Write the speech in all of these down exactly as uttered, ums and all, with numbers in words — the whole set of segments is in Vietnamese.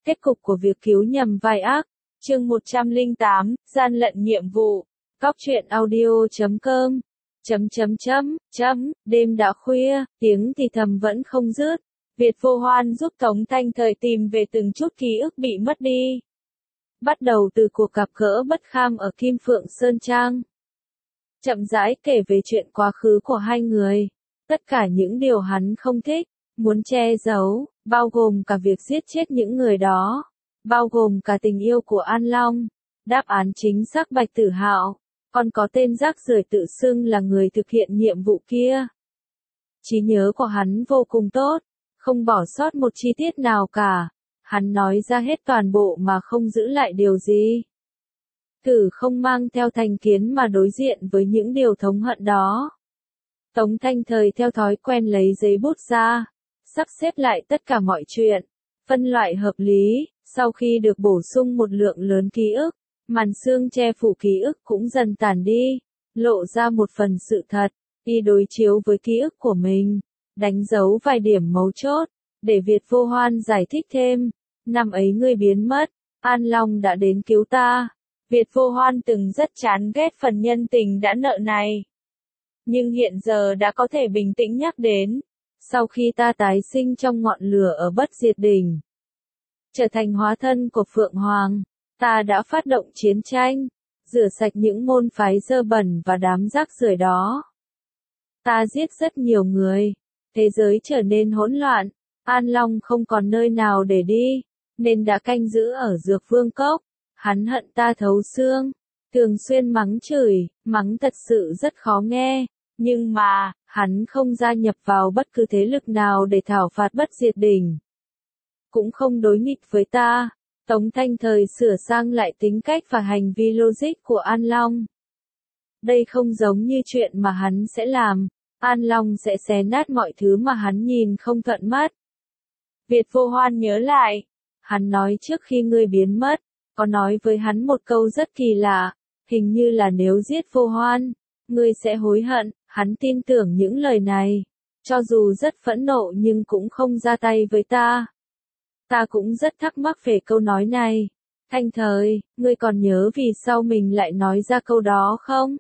Kết cục của việc cứu nhầm vai ác. Chương một trăm lẻ tám, gian lận nhiệm vụ. Cóc truyện audio chấm com. Chấm chấm chấm, chấm, đêm đã khuya, tiếng thì thầm vẫn không dứt. Việt Vô Hoan giúp Tống Thanh Thời tìm về từng chút ký ức bị mất đi. Bắt đầu từ cuộc gặp gỡ bất kham ở Kim Phượng Sơn Trang. Chậm rãi kể về chuyện quá khứ của hai người. Tất cả những điều hắn không thích, muốn che giấu, bao gồm cả việc giết chết những người đó. Bao gồm cả tình yêu của An Long. Đáp án chính xác Bạch Tử Hạo. Còn có tên rác rưởi tự xưng là người thực hiện nhiệm vụ kia. Trí nhớ của hắn vô cùng tốt, không bỏ sót một chi tiết nào cả. Hắn nói ra hết toàn bộ mà không giữ lại điều gì. Thử không mang theo thành kiến mà đối diện với những điều thống hận đó. Tống Thanh Thời theo thói quen lấy giấy bút ra, sắp xếp lại tất cả mọi chuyện, phân loại hợp lý. Sau khi được bổ sung một lượng lớn ký ức, màn sương che phủ ký ức cũng dần tản đi, lộ ra một phần sự thật. Y đối chiếu với ký ức của mình, đánh dấu vài điểm mấu chốt, để Việt Vô Hoan giải thích thêm. Năm ấy ngươi biến mất, An Long đã đến cứu ta. Việt Vô Hoan từng rất chán ghét phần nhân tình đã nợ này. Nhưng hiện giờ đã có thể bình tĩnh nhắc đến. Sau khi ta tái sinh trong ngọn lửa ở Bất Diệt Đỉnh, trở thành hóa thân của Phượng Hoàng, ta đã phát động chiến tranh, rửa sạch những môn phái dơ bẩn và đám rác rưởi đó. Ta giết rất nhiều người, thế giới trở nên hỗn loạn, An Long không còn nơi nào để đi, nên đã canh giữ ở Dược Vương Cốc. Hắn hận ta thấu xương, thường xuyên mắng chửi, mắng thật sự rất khó nghe, nhưng mà, hắn không gia nhập vào bất cứ thế lực nào để thảo phạt Bất Diệt Đỉnh. Cũng không đối nghịch với ta. Tống Thanh Thời sửa sang lại tính cách và hành vi logic của An Long. Đây không giống như chuyện mà hắn sẽ làm, An Long sẽ xé nát mọi thứ mà hắn nhìn không thuận mắt. Việt Vô Hoan nhớ lại, hắn nói trước khi ngươi biến mất, có nói với hắn một câu rất kỳ lạ, hình như là nếu giết Vô Hoan, ngươi sẽ hối hận. Hắn tin tưởng những lời này, cho dù rất phẫn nộ nhưng cũng không ra tay với ta. Ta cũng rất thắc mắc về câu nói này. Thanh Thời, ngươi còn nhớ vì sao mình lại nói ra câu đó không?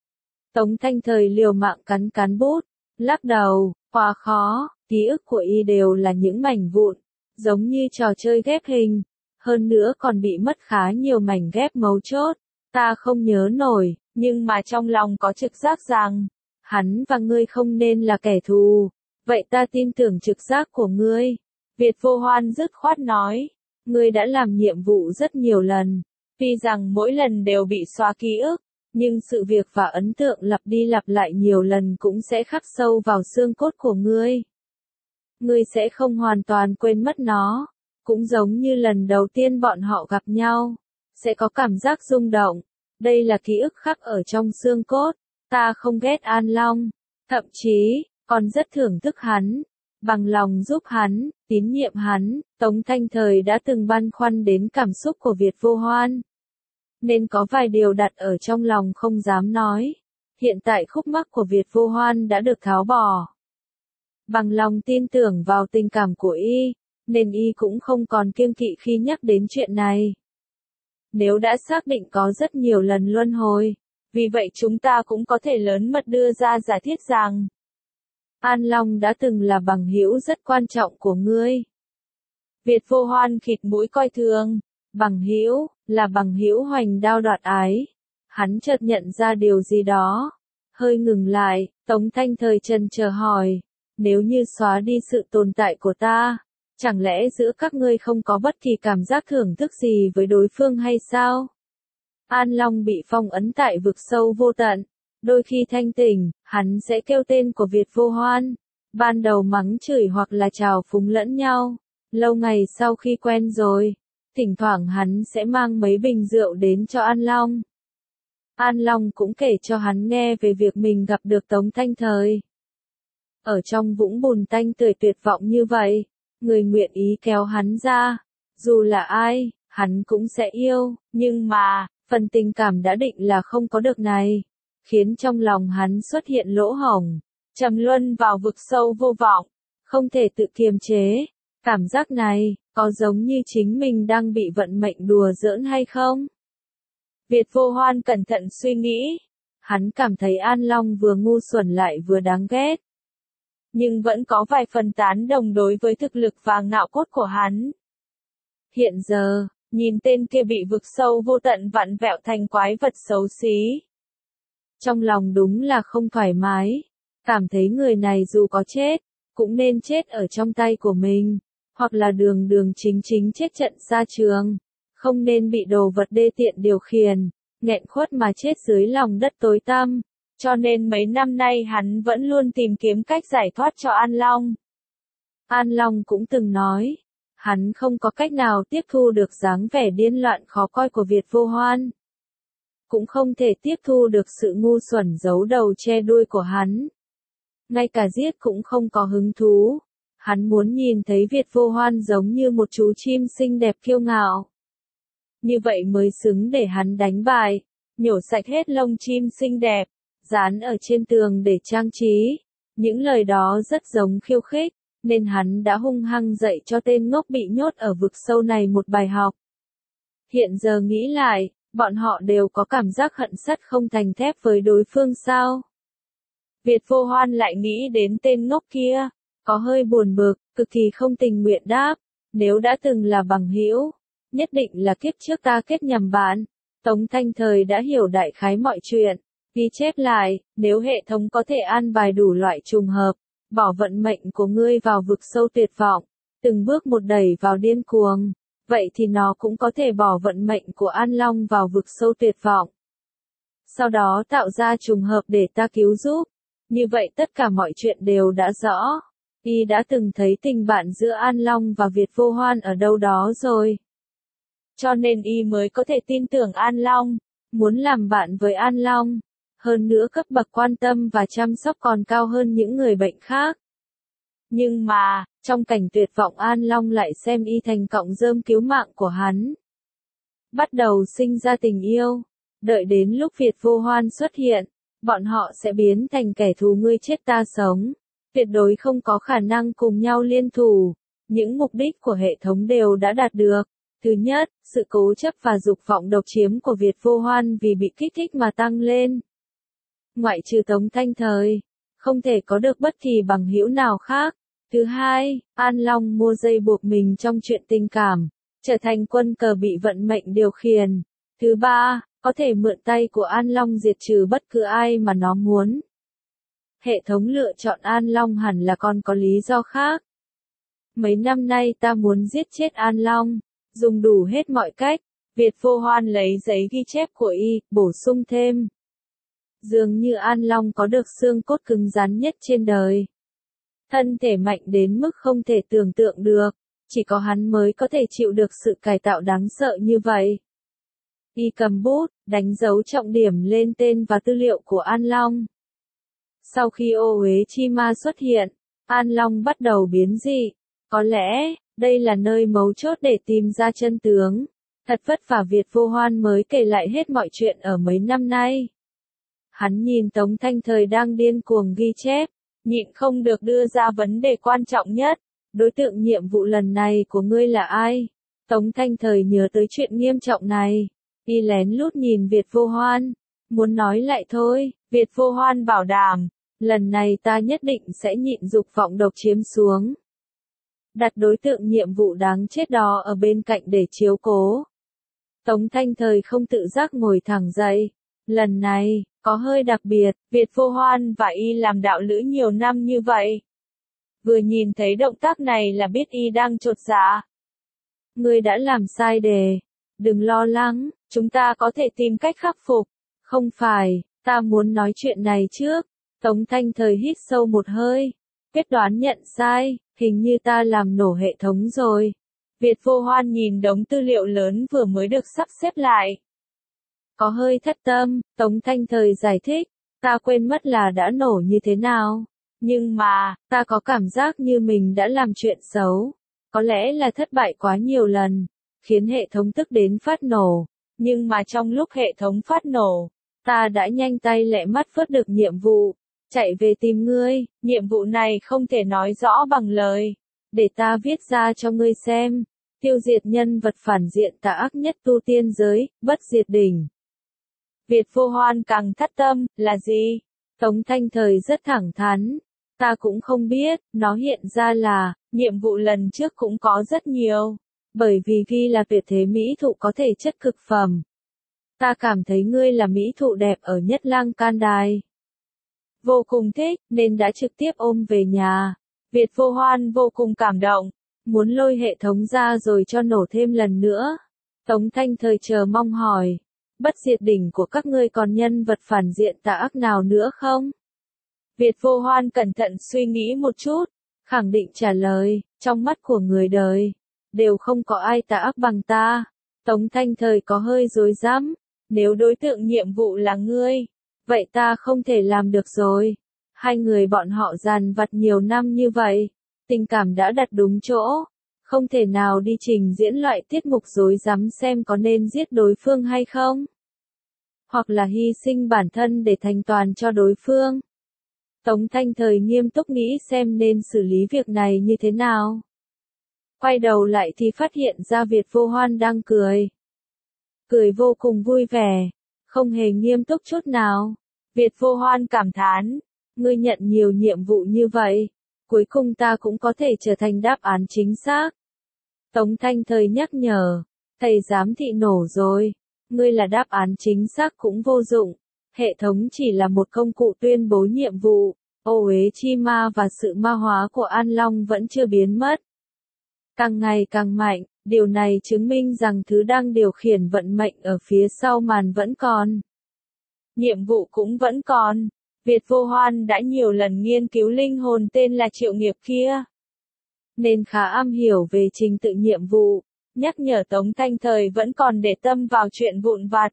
Tống Thanh Thời liều mạng cắn cắn bút, lắc đầu, quá khó, ký ức của y đều là những mảnh vụn, giống như trò chơi ghép hình, hơn nữa còn bị mất khá nhiều mảnh ghép mấu chốt. Ta không nhớ nổi, nhưng mà trong lòng có trực giác rằng, hắn và ngươi không nên là kẻ thù, vậy ta tin tưởng trực giác của ngươi. Việt Vô Hoan dứt khoát nói, ngươi đã làm nhiệm vụ rất nhiều lần, tuy rằng mỗi lần đều bị xóa ký ức, nhưng sự việc và ấn tượng lặp đi lặp lại nhiều lần cũng sẽ khắc sâu vào xương cốt của ngươi. Ngươi sẽ không hoàn toàn quên mất nó, cũng giống như lần đầu tiên bọn họ gặp nhau, sẽ có cảm giác rung động. Đây là ký ức khắc ở trong xương cốt. Ta không ghét An Long, thậm chí, còn rất thưởng thức hắn, bằng lòng giúp hắn, tín nhiệm hắn. Tống Thanh Thời đã từng băn khoăn đến cảm xúc của Việt Vô Hoan, nên có vài điều đặt ở trong lòng không dám nói. Hiện tại khúc mắc của Việt Vô Hoan đã được tháo bỏ. Bằng lòng tin tưởng vào tình cảm của y, nên y cũng không còn kiêng kỵ khi nhắc đến chuyện này. Nếu đã xác định có rất nhiều lần luân hồi, vì vậy chúng ta cũng có thể lớn mật đưa ra giả thiết rằng An Long đã từng là bằng hữu rất quan trọng của ngươi. Việt Vô Hoan khịt mũi coi thường, bằng hữu, là bằng hữu hoành đao đoạt ái. Hắn chợt nhận ra điều gì đó, hơi ngừng lại. Tống Thanh Thời chần chờ hỏi, nếu như xóa đi sự tồn tại của ta, chẳng lẽ giữa các ngươi không có bất kỳ cảm giác thưởng thức gì với đối phương hay sao? An Long bị phong ấn tại vực sâu vô tận. Đôi khi thanh tỉnh, hắn sẽ kêu tên của Việt Vô Hoan. Ban đầu mắng chửi hoặc là trào phúng lẫn nhau. Lâu ngày sau khi quen rồi, thỉnh thoảng hắn sẽ mang mấy bình rượu đến cho An Long. An Long cũng kể cho hắn nghe về việc mình gặp được Tống Thanh Thời. Ở trong vũng bùn tanh tưởi tuyệt vọng như vậy, người nguyện ý kéo hắn ra, dù là ai, hắn cũng sẽ yêu, nhưng mà, phần tình cảm đã định là không có được này, khiến trong lòng hắn xuất hiện lỗ hổng, trầm luân vào vực sâu vô vọng, không thể tự kiềm chế. Cảm giác này, Có giống như chính mình đang bị vận mệnh đùa giỡn hay không? Việt Vô Hoan cẩn thận suy nghĩ. Hắn cảm thấy An Long vừa ngu xuẩn lại vừa đáng ghét. Nhưng vẫn có vài phần tán đồng đối với thực lực và ngạo cốt của hắn. Hiện giờ, nhìn tên kia bị vực sâu vô tận vặn vẹo thành quái vật xấu xí. Trong lòng đúng là không thoải mái. Cảm thấy người này dù có chết, cũng nên chết ở trong tay của mình. Hoặc là đường đường chính chính chết trận ra trường. Không nên bị đồ vật đê tiện điều khiển, nghẹn khuất mà chết dưới lòng đất tối tăm. Cho nên mấy năm nay hắn vẫn luôn tìm kiếm cách giải thoát cho An Long. An Long cũng từng nói, hắn không có cách nào tiếp thu được dáng vẻ điên loạn khó coi của Việt Vô Hoan. Cũng không thể tiếp thu được sự ngu xuẩn giấu đầu che đuôi của hắn. Ngay cả giết cũng không có hứng thú. Hắn muốn nhìn thấy Việt Vô Hoan giống như một chú chim xinh đẹp kiêu ngạo. Như vậy mới xứng để hắn đánh bại, nhổ sạch hết lông chim xinh đẹp, dán ở trên tường để trang trí. Những lời đó rất giống khiêu khích, nên hắn đã hung hăng dạy cho tên ngốc bị nhốt ở vực sâu này một bài học. Hiện giờ nghĩ lại, bọn họ đều có cảm giác hận sắt không thành thép với đối phương sao? Việt Vô Hoan lại nghĩ đến tên ngốc kia, có hơi buồn bực, cực kỳ không tình nguyện đáp, nếu đã từng là bằng hữu, nhất định là kiếp trước ta kết nhầm bạn. Tống Thanh Thời đã hiểu đại khái mọi chuyện, ghi chép lại, nếu hệ thống có thể an bài đủ loại trùng hợp, bỏ vận mệnh của ngươi vào vực sâu tuyệt vọng, từng bước một đẩy vào điên cuồng, vậy thì nó cũng có thể bỏ vận mệnh của An Long vào vực sâu tuyệt vọng. Sau đó tạo ra trùng hợp để ta cứu giúp. Như vậy tất cả mọi chuyện đều đã rõ. Y đã từng thấy tình bạn giữa An Long và Việt Vô Hoan ở đâu đó rồi. Cho nên Y mới có thể tin tưởng An Long, muốn làm bạn với An Long. Hơn nữa cấp bậc quan tâm và chăm sóc còn cao hơn những người bệnh khác. Nhưng mà, trong cảnh tuyệt vọng An Long lại xem Y thành cọng rơm cứu mạng của hắn. Bắt đầu sinh ra tình yêu. Đợi đến lúc Việt Vô Hoan xuất hiện, bọn họ sẽ biến thành kẻ thù ngươi chết ta sống. Tuyệt đối không có khả năng cùng nhau liên thủ. Những mục đích của hệ thống đều đã đạt được. Thứ nhất, sự cố chấp và dục vọng độc chiếm của Việt Vô Hoan vì bị kích thích mà tăng lên. Ngoại trừ Tống Thanh Thời, không thể có được bất kỳ bằng hữu nào khác. Thứ hai, An Long mua dây buộc mình trong chuyện tình cảm, trở thành quân cờ bị vận mệnh điều khiển. Thứ ba, có thể mượn tay của An Long diệt trừ bất cứ ai mà nó muốn. Hệ thống lựa chọn An Long hẳn là còn có lý do khác. Mấy năm nay ta muốn giết chết An Long, dùng đủ hết mọi cách. Việt Vô Hoan lấy giấy ghi chép của Y, bổ sung thêm. Dường như An Long có được xương cốt cứng rắn nhất trên đời. Thân thể mạnh đến mức không thể tưởng tượng được, chỉ có hắn mới có thể chịu được sự cải tạo đáng sợ như vậy. Y cầm bút, đánh dấu trọng điểm lên tên và tư liệu của An Long. Sau khi ô uế chi ma xuất hiện, An Long bắt đầu biến dị. Có lẽ, đây là nơi mấu chốt để tìm ra chân tướng. Thật vất vả Việt Vô Hoan mới kể lại hết mọi chuyện ở mấy năm nay. Hắn nhìn Tống Thanh Thời đang điên cuồng ghi chép, nhịn không được đưa ra vấn đề quan trọng nhất. Đối tượng nhiệm vụ lần này của ngươi là ai? Tống Thanh Thời nhớ tới chuyện nghiêm trọng này. Y lén lút nhìn Việt Vô Hoan. Muốn nói lại thôi, Việt Vô Hoan bảo đảm. Lần này ta nhất định sẽ nhịn dục vọng độc chiếm xuống. Đặt đối tượng nhiệm vụ đáng chết đó ở bên cạnh để chiếu cố. Tống Thanh Thời không tự giác ngồi thẳng dậy. Lần này, có hơi đặc biệt, Việt Vô Hoan và Y làm đạo lữ nhiều năm như vậy. Vừa nhìn thấy động tác này là biết Y đang chột dạ. Ngươi đã làm sai đề. Đừng lo lắng, chúng ta có thể tìm cách khắc phục. Không phải, ta muốn nói chuyện này trước. Tống Thanh Thời hít sâu một hơi. Quyết đoán nhận sai, hình như ta làm nổ hệ thống rồi. Việt Vô Hoan nhìn đống tư liệu lớn vừa mới được sắp xếp lại. Có hơi thất tâm, Tống Thanh Thời giải thích, ta quên mất là đã nổ như thế nào. Nhưng mà, ta có cảm giác như mình đã làm chuyện xấu. Có lẽ là thất bại quá nhiều lần, khiến hệ thống tức đến phát nổ. Nhưng mà trong lúc hệ thống phát nổ, ta đã nhanh tay lẹ mắt vớt được nhiệm vụ. Chạy về tìm ngươi, nhiệm vụ này không thể nói rõ bằng lời. Để ta viết ra cho ngươi xem. tiêu diệt nhân vật phản diện tà ác nhất tu tiên giới, Bất Diệt Đỉnh. Việt Vô Hoan càng thắt tâm, là gì? Tống Thanh Thời rất thẳng thắn. Ta cũng không biết, nó hiện ra là, nhiệm vụ lần trước cũng có rất nhiều. Bởi vì ghi là tuyệt thế mỹ thụ có thể chất cực phẩm. Ta cảm thấy ngươi là mỹ thụ đẹp ở Nhất Lang Can Đài. Vô cùng thích, nên đã trực tiếp ôm về nhà. Việt Vô Hoan vô cùng cảm động, muốn lôi hệ thống ra rồi cho nổ thêm lần nữa. Tống Thanh Thời chờ mong hỏi, Bất Diệt Đỉnh của các ngươi còn nhân vật phản diện tà ác nào nữa không? Việt Vô Hoan cẩn thận suy nghĩ một chút, khẳng định trả lời, trong mắt của người đời, đều không có ai tà ác bằng ta. Tống Thanh Thời có hơi rối rắm, nếu đối tượng nhiệm vụ là ngươi, vậy ta không thể làm được rồi. Hai người bọn họ dằn vặt nhiều năm như vậy, tình cảm đã đặt đúng chỗ, không thể nào đi trình diễn loại tiết mục rối rắm xem có nên giết đối phương hay không, hoặc là hy sinh bản thân để thành toàn cho đối phương. Tống Thanh Thời nghiêm túc nghĩ xem nên xử lý việc này như thế nào. Quay đầu lại thì phát hiện ra Việt Vô Hoan đang cười. Cười vô cùng vui vẻ, không hề nghiêm túc chút nào. Việt Vô Hoan cảm thán, ngươi nhận nhiều nhiệm vụ như vậy, cuối cùng ta cũng có thể trở thành đáp án chính xác. Tống Thanh Thời nhắc nhở, thầy giám thị nổ rồi, ngươi là đáp án chính xác cũng vô dụng, hệ thống chỉ là một công cụ tuyên bố nhiệm vụ, ô uế chi ma và sự ma hóa của An Long vẫn chưa biến mất. Càng ngày càng mạnh, điều này chứng minh rằng thứ đang điều khiển vận mệnh ở phía sau màn vẫn còn. Nhiệm vụ cũng vẫn còn. Việt Vô Hoan đã nhiều lần nghiên cứu linh hồn tên là Triệu Nghiệp kia, nên khá am hiểu về trình tự nhiệm vụ, nhắc nhở Tống Thanh Thời vẫn còn để tâm vào chuyện vụn vặt.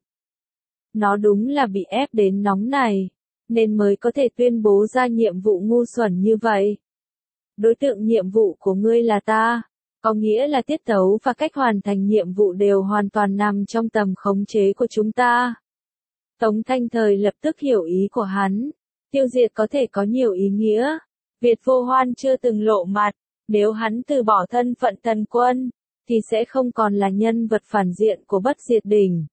Nó đúng là bị ép đến nóng này, nên mới có thể tuyên bố ra nhiệm vụ ngu xuẩn như vậy. Đối tượng nhiệm vụ của ngươi là ta, có nghĩa là tiết tấu và cách hoàn thành nhiệm vụ đều hoàn toàn nằm trong tầm khống chế của chúng ta. Tống Thanh Thời lập tức hiểu ý của hắn. Tiêu diệt có thể có nhiều ý nghĩa. Việt Vô Hoan chưa từng lộ mặt, nếu hắn từ bỏ thân phận thần quân, thì sẽ không còn là nhân vật phản diện của Bất Diệt Đỉnh.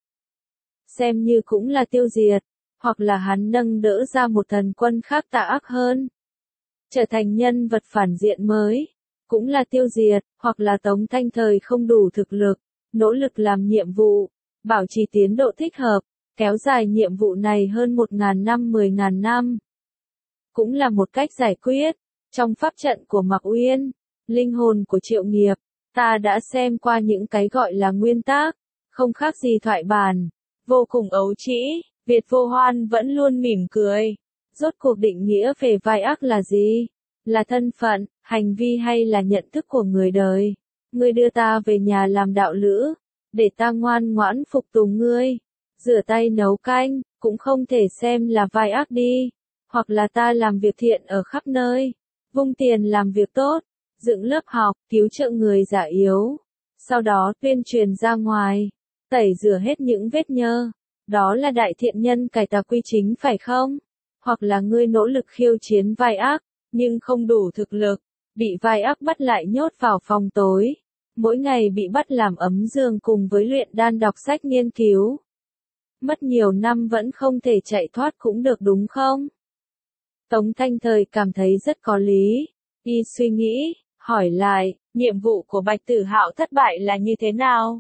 Xem như cũng là tiêu diệt, hoặc là hắn nâng đỡ ra một thần quân khác tà ác hơn, trở thành nhân vật phản diện mới, cũng là tiêu diệt, hoặc là Tống Thanh Thời không đủ thực lực, nỗ lực làm nhiệm vụ, bảo trì tiến độ thích hợp, kéo dài nhiệm vụ này hơn một ngàn năm mười ngàn năm. Cũng là một cách giải quyết. Trong pháp trận của Mạc Uyên, linh hồn của Triệu Nghiệp, ta đã xem qua những cái gọi là nguyên tắc, không khác gì thoại bản, vô cùng ấu trĩ. Việt Vô Hoan vẫn luôn mỉm cười. Rốt cuộc định nghĩa về vai ác là gì? Là thân phận, hành vi hay là nhận thức của người đời? Ngươi đưa ta về nhà làm đạo lữ, để ta ngoan ngoãn phục tùng ngươi, rửa tay nấu canh, cũng không thể xem là vai ác đi. Hoặc là ta làm việc thiện ở khắp nơi, vung tiền làm việc tốt, dựng lớp học, cứu trợ người già yếu, sau đó tuyên truyền ra ngoài, tẩy rửa hết những vết nhơ. Đó là đại thiện nhân cải tà quy chính phải không? Hoặc là ngươi nỗ lực khiêu chiến vai ác, nhưng không đủ thực lực, bị vai ác bắt lại nhốt vào phòng tối, mỗi ngày bị bắt làm ấm giường cùng với luyện đan đọc sách nghiên cứu. Mất nhiều năm vẫn không thể chạy thoát cũng được đúng không? Tống Thanh Thời cảm thấy rất có lý. Y suy nghĩ, hỏi lại, nhiệm vụ của Bạch Tử Hạo thất bại là như thế nào?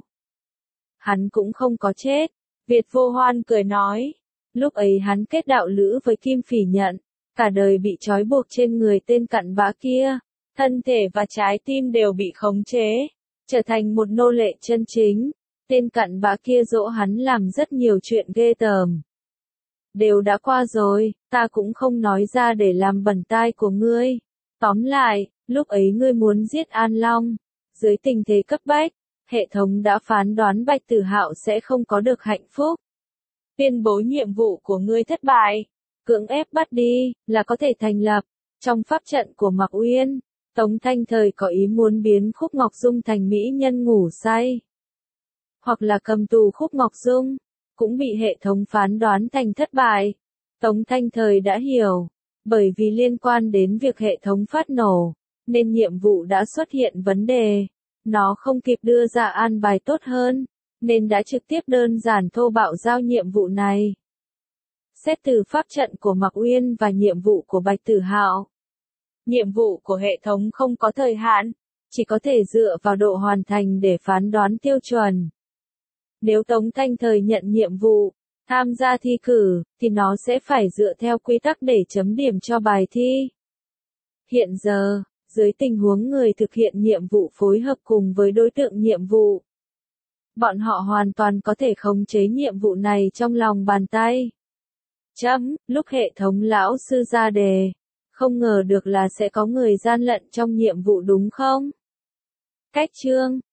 Hắn cũng không có chết. Việt Vô Hoan cười nói. Lúc ấy hắn kết đạo lữ với Kim Phỉ Nhận, cả đời bị trói buộc trên người tên cặn bã kia, thân thể và trái tim đều bị khống chế, trở thành một nô lệ chân chính. Tên cặn bã kia dỗ hắn làm rất nhiều chuyện ghê tởm. Đều đã qua rồi, ta cũng không nói ra để làm bẩn tai của ngươi. Tóm lại, lúc ấy ngươi muốn giết An Long, dưới tình thế cấp bách, hệ thống đã phán đoán Bạch Tử Hạo sẽ không có được hạnh phúc. Tuyên bố nhiệm vụ của ngươi thất bại, cưỡng ép bắt đi, là có thể thành lập. Trong pháp trận của Mạc Uyên, Tống Thanh Thời có ý muốn biến Khúc Ngọc Dung thành mỹ nhân ngủ say, hoặc là cầm tù Khúc Ngọc Dung, cũng bị hệ thống phán đoán thành thất bại. Tống Thanh Thời đã hiểu, bởi vì liên quan đến việc hệ thống phát nổ, nên nhiệm vụ đã xuất hiện vấn đề. Nó không kịp đưa ra an bài tốt hơn, nên đã trực tiếp đơn giản thô bạo giao nhiệm vụ này. Xét từ pháp trận của Mạc Uyên và nhiệm vụ của Bạch Tử Hạo. Nhiệm vụ của hệ thống không có thời hạn, chỉ có thể dựa vào độ hoàn thành để phán đoán tiêu chuẩn. Nếu Tống Thanh Thời nhận nhiệm vụ, tham gia thi cử, thì nó sẽ phải dựa theo quy tắc để chấm điểm cho bài thi. Hiện giờ, dưới tình huống người thực hiện nhiệm vụ phối hợp cùng với đối tượng nhiệm vụ, bọn họ hoàn toàn có thể khống chế nhiệm vụ này trong lòng bàn tay. Chấm, lúc hệ thống lão sư ra đề, không ngờ được là sẽ có người gian lận trong nhiệm vụ đúng không? Cách chương